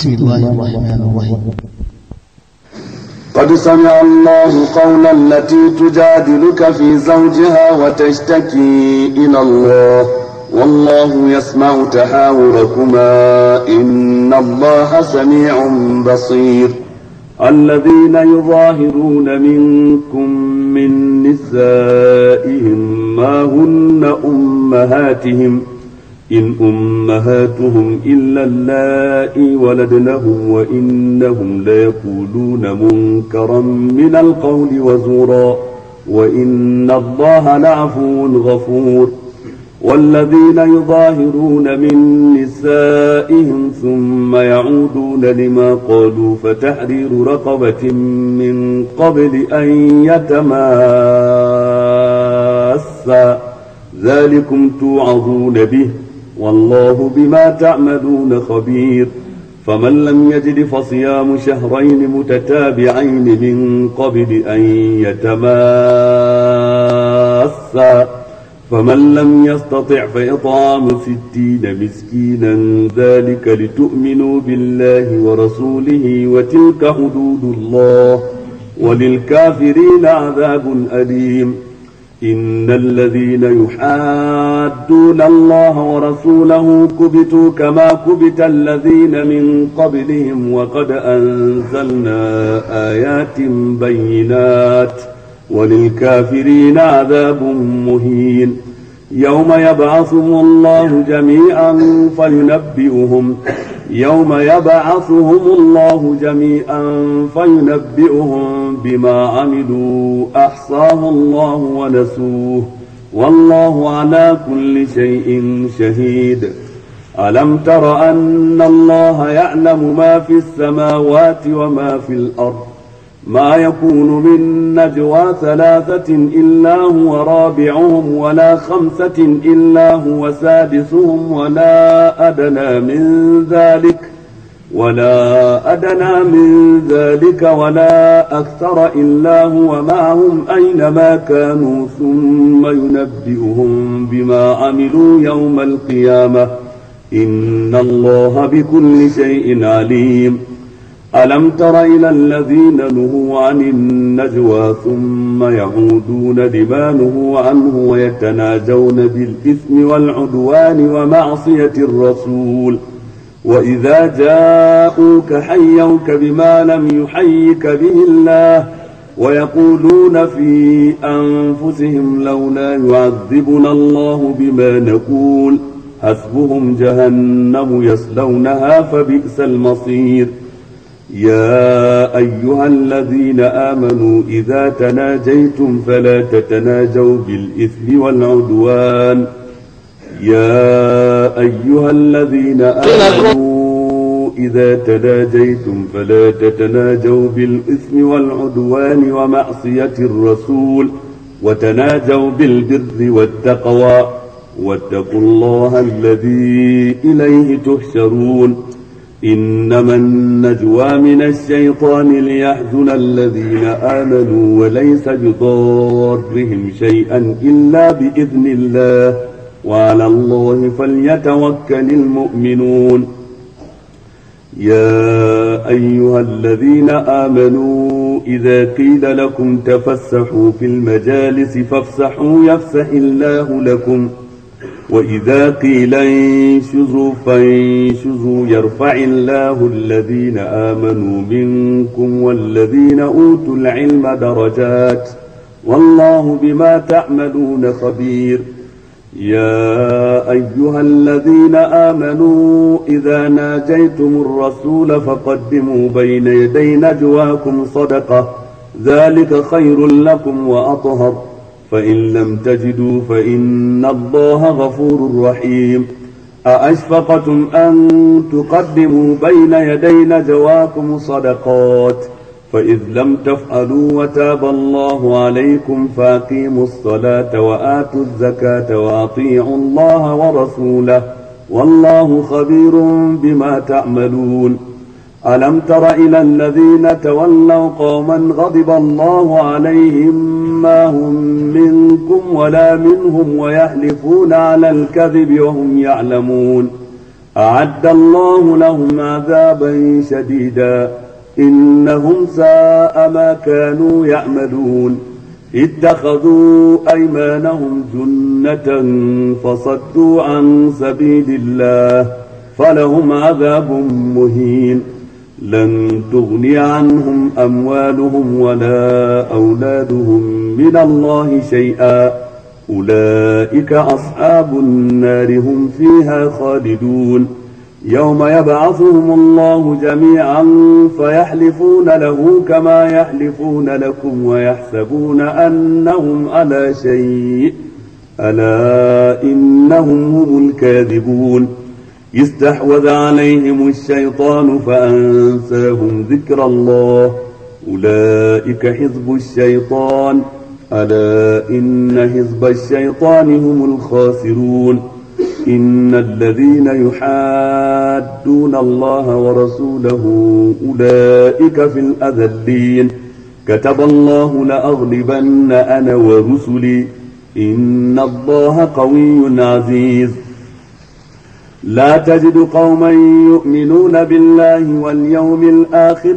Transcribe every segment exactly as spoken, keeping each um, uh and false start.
بسم الله الرحمن الرحيم. قد سمع الله قول التي تجادلك في زوجها وتشتكي إلى الله والله يسمع تحاوركما إن الله سميع بصير. الذين يظاهرون منكم من نسائهم ما هن أمهاتهم إن أمهاتهم إلا اللائي ولدنهم وإنهم ليقولون منكرا من القول وزورا وإن الله لعفو غفور. والذين يظاهرون من نسائهم ثم يعودون لما قالوا فتحرير رقبة من قبل أن يتماسا ذلكم توعظون به والله بما تعملون خبير. فمن لم يجد فصيام شهرين متتابعين من قبل أن يتماسا فمن لم يستطع فإطعام ستين مسكينا ذلك لتؤمنوا بالله ورسوله وتلك حدود الله وللكافرين عذاب أليم. إن الذين يحادون الله ورسوله كبتوا كما كبت الذين من قبلهم وقد أنزلنا آيات بينات وللكافرين عذاب مهين. يوم يبعثهم الله جميعا فينبئهم يوم يبعثهم الله جميعا فينبئهم بما عملوا أحصاه الله ونسوه والله على كل شيء شهيد. ألم تر أن الله يعلم ما في السماوات وما في الأرض ما يكون من نجوى ثلاثة إلا هو رابعهم ولا خمسة إلا هو سادسهم ولا أدنى من ذلك ولا أدنى من ذلك ولا أكثر إلا هو معهم أينما كانوا ثم ينبئهم بما عملوا يوم القيامة إن الله بكل شيء عليم. ألم تر إلى الذين نهوا عن النجوى ثم يعودون لما نهوا عنه ويتناجون بالإثم والعدوان ومعصية الرسول وإذا جاءوك حيوك بما لم يحيك به الله ويقولون في أنفسهم لولا يعذبنا الله بما نقول حسبهم جهنم يصلونها فبئس المصير. يا أيها الذين آمنوا إذا تناجيتم فلا تتناجوا بالإثم والعدوان يا أيها الذين آمنوا إذا تناجيتم فلا تتناجوا بالإثم والعدوان ومعصية الرسول وتناجوا بالبر والتقوى واتقوا الله الذي إليه تحشرون. إنما النجوى من الشيطان ليحزن الذين آمنوا وليس بضارهم شيئا إلا بإذن الله وعلى الله فليتوكل المؤمنون. يا أيها الذين آمنوا إذا قيل لكم تفسحوا في المجالس فافسحوا يفسح الله لكم وإذا قيل انشزوا فانشزوا يرفع الله الذين آمنوا منكم والذين أوتوا العلم درجات والله بما تعملون خبير. يا أيها الذين آمنوا إذا ناجيتم الرسول فقدموا بين يدي نجواكم صدقة ذلك خير لكم وأطهر فإن لم تجدوا فإن الله غفور رحيم. أأشفقتم أن تقدموا بين يدي نجواكم صدقات فإذ لم تفعلوا وتاب الله عليكم فأقيموا الصلاة وآتوا الزكاة وأطيعوا الله ورسوله والله خبير بما تعملون. ألم تر إلى الذين تولوا قوما غضب الله عليهم ما هم منكم ولا منهم ويحلفون على الكذب وهم يعلمون أعد الله لهم عذابا شديدا إنهم ساء ما كانوا يعملون اتخذوا أيمانهم جنة فصدوا عن سبيل الله فلهم عذاب مهين لن تغني عنهم أموالهم ولا أولادهم من الله شيئا أولئك أصحاب النار هم فيها خالدون يوم يبعثهم الله جميعا فيحلفون له كما يحلفون لكم ويحسبون أنهم على شيء ألا إنهم هم الكاذبون استحوذ عليهم الشيطان فأنساهم ذكر الله أولئك حزب الشيطان ألا إن حزب الشيطان هم الخاسرون إن الذين يحادون الله ورسوله أولئك في الأذلين كتب الله لأغلبن أنا ورسلي إن الله قوي عزيز لا تجد قوما يؤمنون بالله واليوم الآخر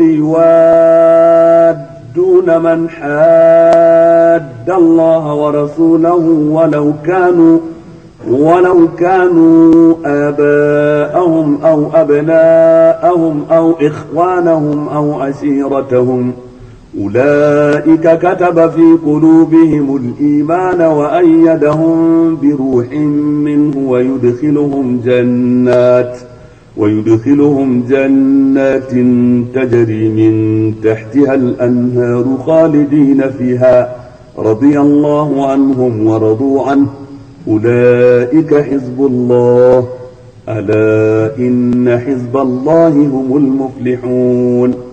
يوادون من حاد الله ورسوله ولو كانوا ولو كانوا آباءهم أو أبناءهم أو إخوانهم أو عشيرتهم أولئك كتب في قلوبهم الإيمان وأيدهم بروح منه ويدخلهم جنات ويدخلهم جنات تجري من تحتها الأنهار خالدين فيها رضي الله عنهم ورضوا عنه أولئك حزب الله ألا إن حزب الله هم المفلحون